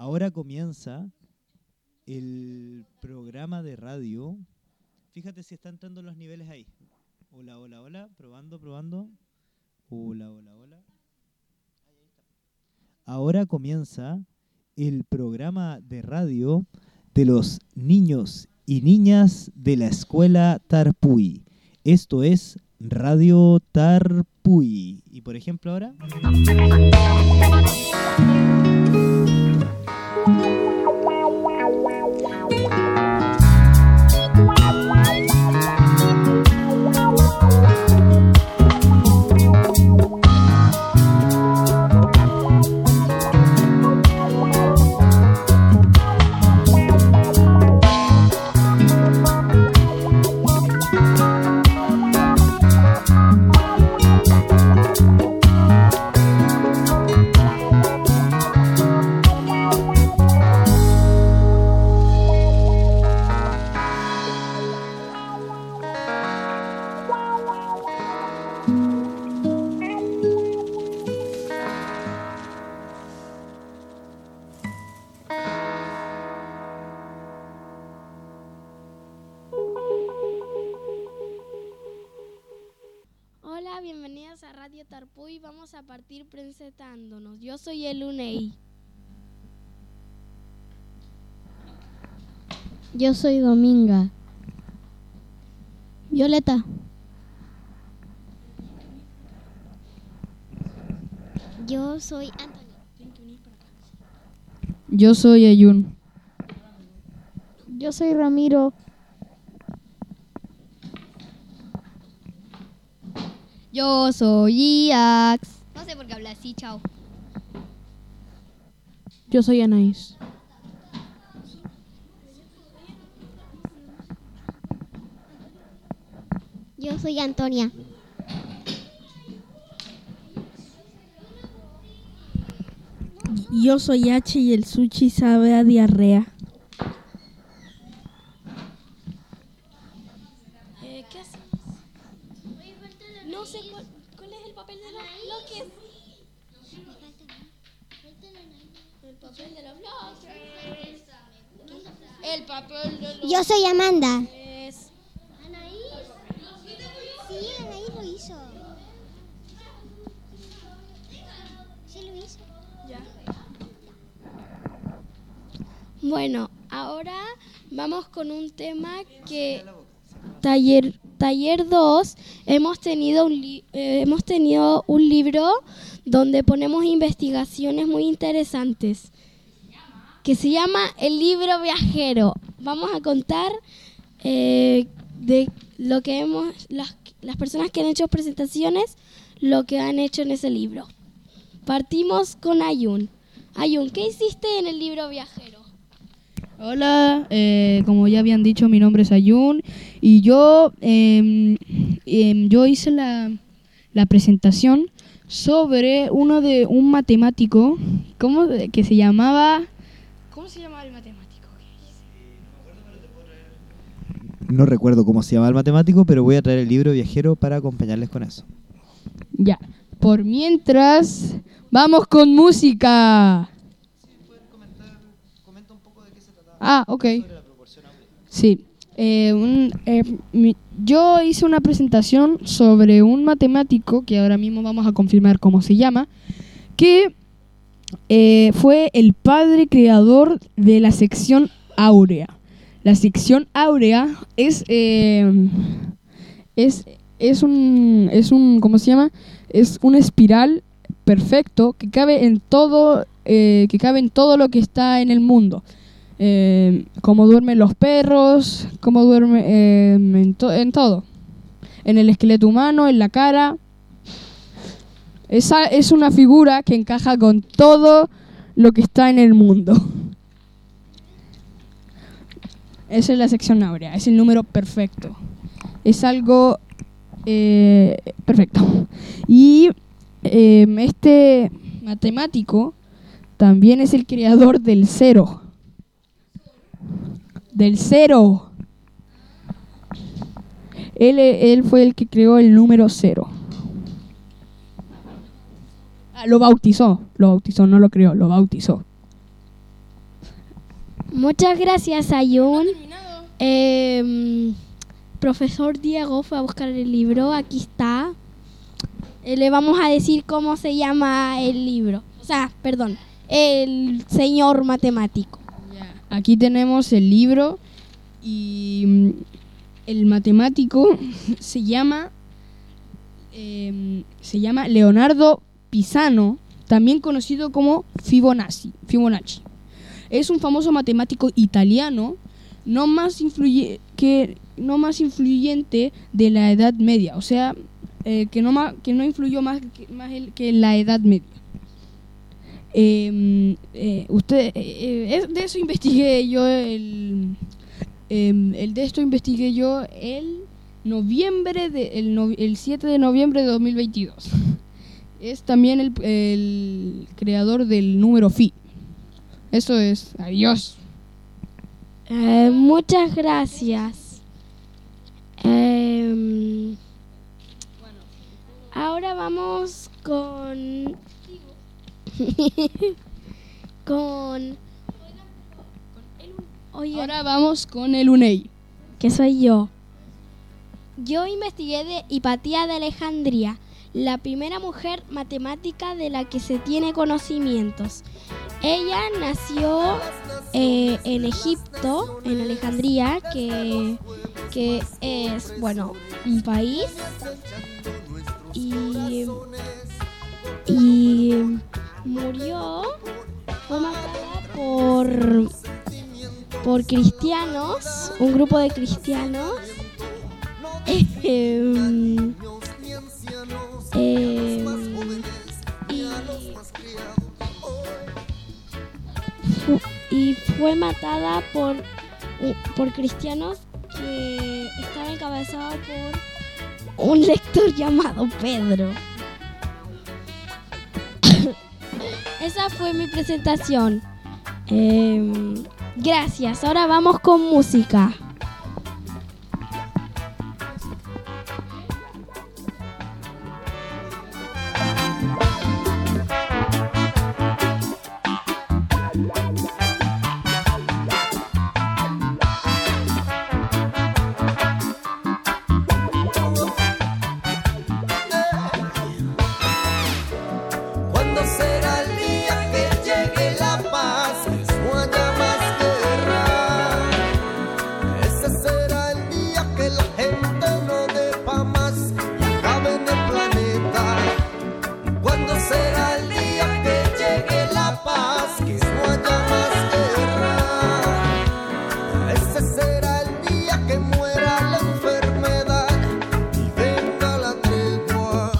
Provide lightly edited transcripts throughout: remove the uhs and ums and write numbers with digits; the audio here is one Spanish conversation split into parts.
Ahora comienza el programa de radio. Fíjate si están entrando los niveles ahí. Hola, hola, hola. Probando, probando. Hola, hola, hola. Ahora comienza el programa de radio de los niños y niñas de la escuela Tarpuy. Esto es Radio Tarpuy. Y por ejemplo ahora... Hola, bienvenidos a Radio Tarpuy. Vamos a partir presentándonos. Yo soy el UNEI. Yo soy Dominga. Violeta. Yo soy Antonio. Yo soy Ayun. Yo soy Ramiro. Yo soy Iax. No sé por qué habla así, chao. Yo soy Anaís. Yo soy Antonia. Yo soy H y el sushi sabe a diarrea. ¿Qué hacemos? No sé cuál es el papel de los bloques. El papel de los bloques. El papel de los Yo soy Amanda. bloques. Sí, Anaís lo hizo. Sí lo hizo. Ya. Bueno, ahora vamos con un tema que Taller 2 hemos tenido un libro donde ponemos investigaciones muy interesantes que se llama El Libro Viajero. Vamos a contar de lo que las personas que han hecho presentaciones, lo que han hecho en ese libro. Partimos con Ayun. Ayun, ¿qué hiciste en el libro viajero? Hola, como ya habían dicho, mi nombre es Ayun y yo hice la presentación sobre un matemático que se llamaba... ¿Cómo se llamaba el matemático? No recuerdo cómo se llama el matemático, pero voy a traer el libro viajero para acompañarles con eso. Ya, por mientras, vamos con música. Comenta un poco de qué se trataba. Ah, ok. Sobre la proporción áurea. Sí. Yo hice una presentación sobre un matemático, que ahora mismo vamos a confirmar cómo se llama, que fue el padre creador de la sección áurea. La sección áurea es un ¿cómo se llama? Es un espiral perfecto que cabe en todo lo que está en el mundo. Cómo duermen los perros, cómo duerme en todo. En el esqueleto humano, en la cara. Esa es una figura que encaja con todo lo que está en el mundo. Esa es la sección áurea, es el número perfecto. Es algo perfecto. Y este matemático también es el creador del cero. Del cero. Él fue el que creó el número 0. Lo bautizó, no lo creó, lo bautizó. Muchas gracias, Ayun. Profesor Diego fue a buscar el libro. Aquí está. Le vamos a decir cómo se llama el libro. O sea, perdón, el señor matemático. Aquí tenemos el libro y el matemático se llama Leonardo Pisano, también conocido como Fibonacci. Es un famoso matemático italiano, no más influyente de la Edad Media, o sea, que no influyó más que la Edad Media. De eso investigué yo el 7 de noviembre de 2022. Es también el creador del número Phi. Eso es. Adiós. Muchas gracias. Ahora vamos con Ahora vamos con el UNEI. que soy yo. Yo investigué de Hipatía de Alejandría, la primera mujer matemática de la que se tiene conocimientos. Ella nació en Egipto, en Alejandría, que es, bueno, un país. Y murió, fue matada por cristianos, un grupo de cristianos. Y fue matada por cristianos que estaba encabezado por un lector llamado Pedro. Esa fue mi presentación. Gracias. Ahora vamos con música. ¿Cuándo será el día que llegue la paz? No haya más guerra. Ese será el día que la gente no depa más y acabe en el planeta. ¿Cuándo será el día que llegue la paz? Que no haya más guerra. Ese será el día que muera la enfermedad y venga la tregua.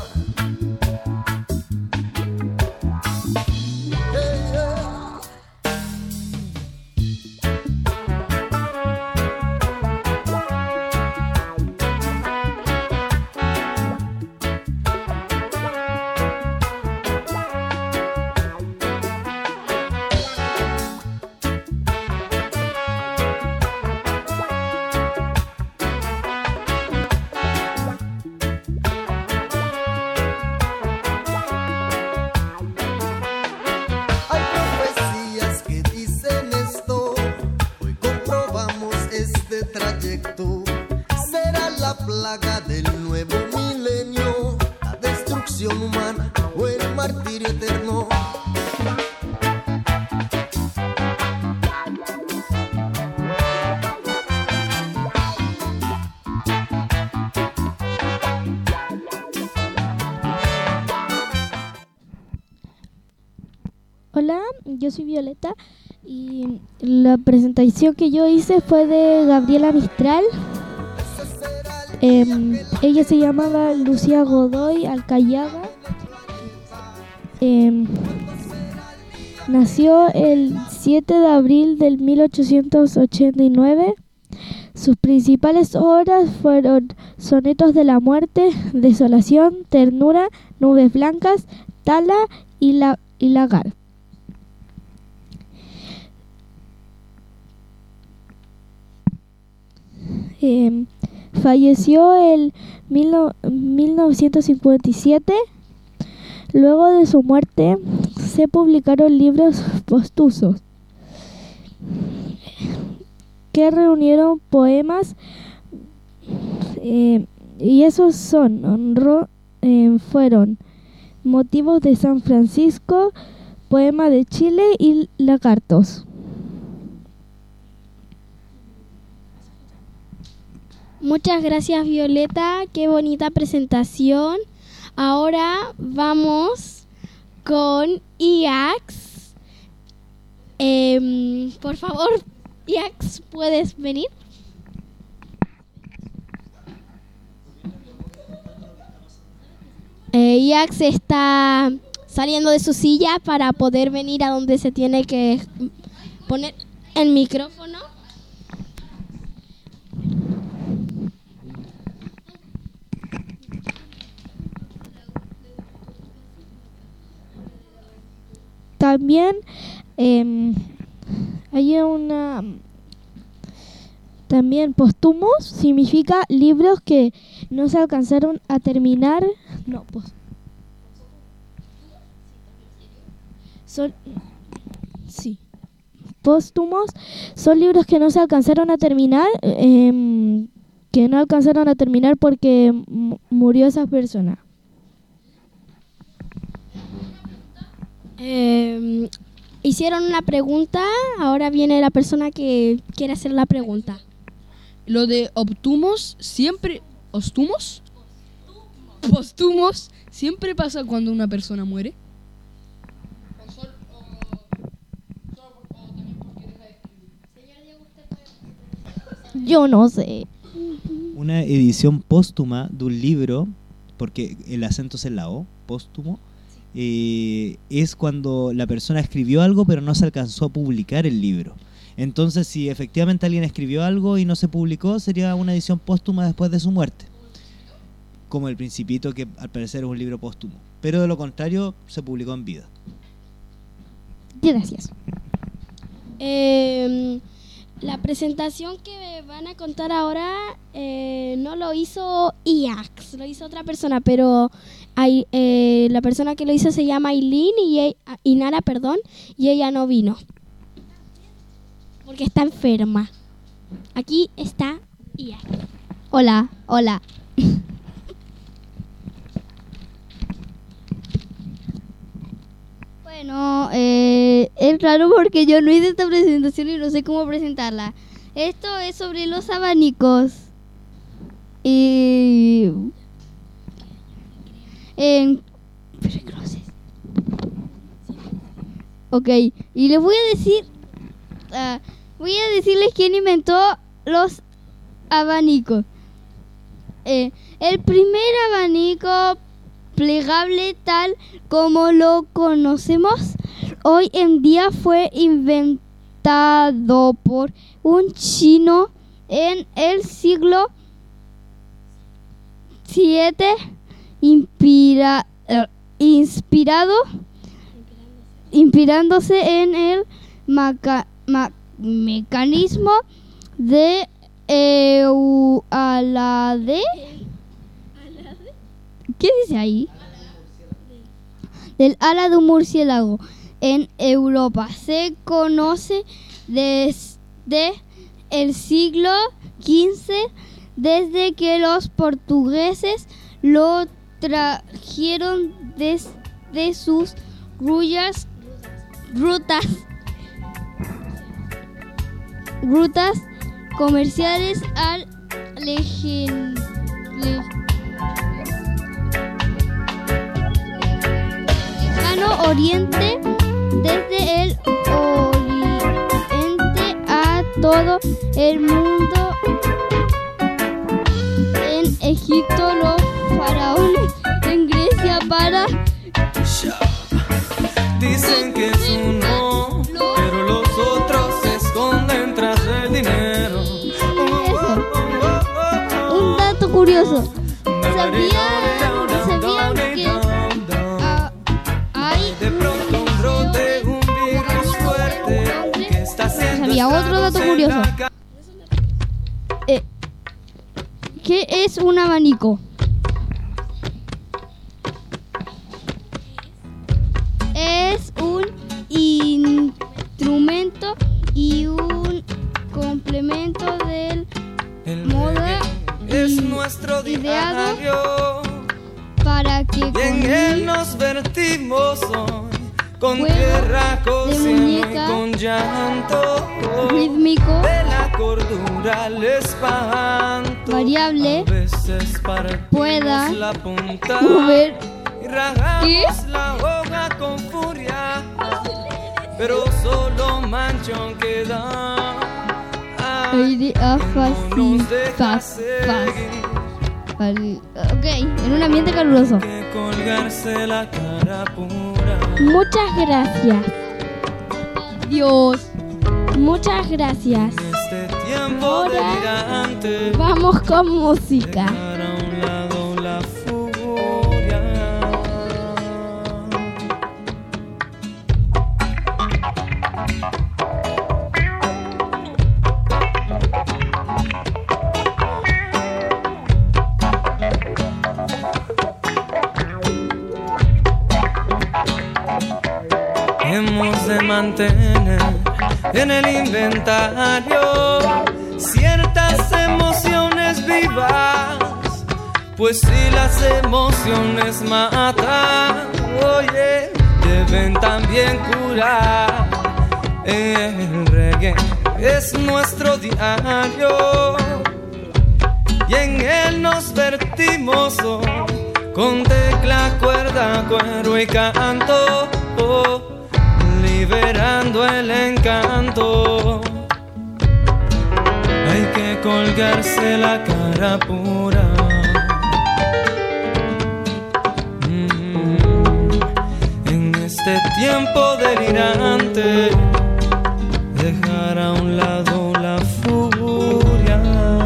Hay profecías que dicen esto, hoy comprobamos este trayecto. Será la plaga del nuevo milenio, la destrucción humana o el martirio eterno. Hola, yo soy Violeta y la presentación que yo hice fue de Gabriela Mistral. Ella se llamaba Lucía Godoy Alcayaga. Nació el 7 de abril del 1889. Sus principales obras fueron Sonetos de la Muerte, Desolación, Ternura, Nubes Blancas, Tala y Lagar. Falleció en 1957. Luego de su muerte se publicaron libros postusos. que reunieron poemas y esos fueron Motivos de San Francisco, Poema de Chile y Lagartos. Muchas gracias, Violeta, qué bonita presentación. Ahora vamos con Iax. Por favor, Iax, ¿puedes venir? Iax está saliendo de su silla para poder venir a donde se tiene que poner el micrófono. También hay también póstumos significa libros que no se alcanzaron a terminar. No, póstumos son libros que no se alcanzaron a terminar, porque murió esa persona. Hicieron una pregunta, ahora viene la persona que quiere hacer la pregunta. Lo de póstumos siempre pasa cuando una persona muere. Yo no sé. Una edición póstuma de un libro, porque el acento es en la O, póstumo, es cuando la persona escribió algo pero no se alcanzó a publicar el libro. Entonces, si efectivamente alguien escribió algo y no se publicó, sería una edición póstuma después de su muerte. Como El Principito, que al parecer es un libro póstumo. Pero de lo contrario, se publicó en vida. Gracias. La presentación que van a contar ahora no lo hizo Iax, lo hizo otra persona, pero la persona que lo hizo se llama Inara, y ella no vino porque está enferma. Aquí está Iax. Hola. Bueno, es raro porque yo no hice esta presentación y no sé cómo presentarla. Esto es sobre los abanicos. Ok, y les voy a decir, voy a decirles quién inventó los abanicos. El primer abanico plegable tal como lo conocemos hoy en día fue inventado por un chino en el siglo VII, inspirándose en el mecanismo de Alade. ¿Qué dice ahí? Del ala de un murciélago en Europa. Se conoce desde el siglo XV, desde que los portugueses lo trajeron desde sus rutas comerciales al lejano oriente, desde el oriente a todo el mundo. En Egipto los faraones, en Grecia para... Dicen que es uno, pero los otros se esconden tras el dinero. Un dato curioso. ¿Sabían que hay de pronto un brote, un virus fuerte que está haciendo Sabía otro dato curioso. ¿Qué es un abanico? Es un instrumento y un complemento momento del El moda reggae es y nuestro ideado diario para que y en él con nos vertimos hoy con Juego tierra, de cocina y muñeca con llanto rítmico de la cordura al espanto. variable A veces partimos pueda la punta mover y rajamos ¿Qué? la hoja con furia, pero solo manchón queda. aire a No nos deja fácil. seguir, Ok, en un ambiente caluroso. que colgarse la cara pura. Muchas gracias. Dios. Muchas gracias. En este tiempo Ahora delirante, vamos con música. dejar a un lado la furia. Hemos de mantener en el inventario ciertas emociones vivas, pues si las emociones matan, oye, deben también curar. El reggae es nuestro diario y en él nos vertimos hoy con tecla, cuerda, cuero y canto, liberando el encanto. Hay que colgarse la cara pura. En este tiempo delirante, dejar a un lado la furia.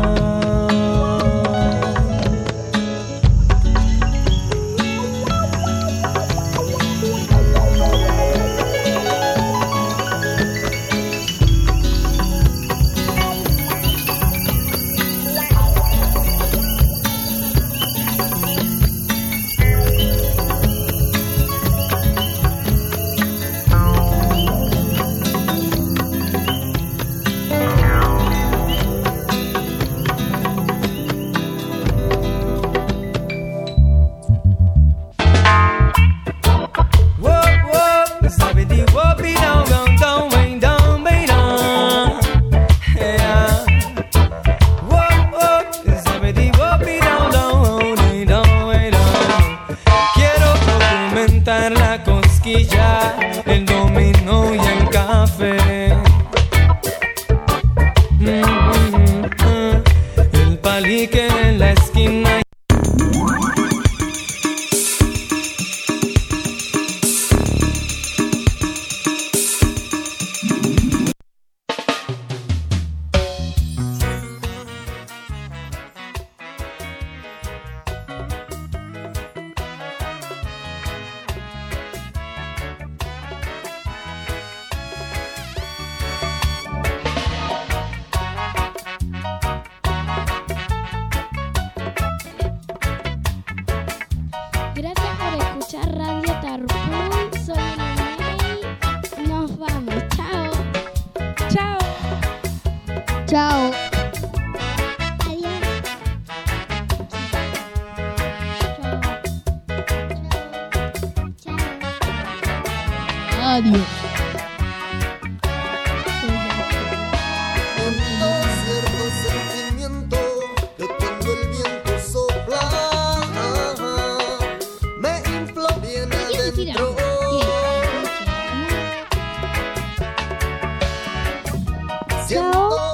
Quiero documentar la cosquilla, el dominó y el café. El palique en la esquina. Gracias por escuchar Radio Tarpuy. Soy Ana. Nos vamos. Chao. Chao. Chao. Adiós. Chao. Adiós. Cierto sentimiento que cuando el viento sopla me infla bien adentro. Chao.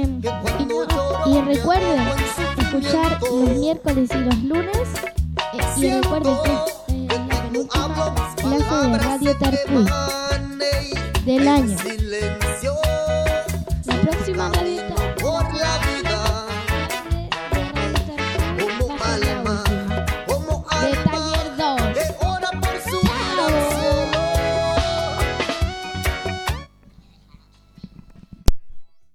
Y recuerden escuchar los miércoles y los lunes. Y recuerden que es la penúltima clase de Radio Tarpuy del año. La próxima Radio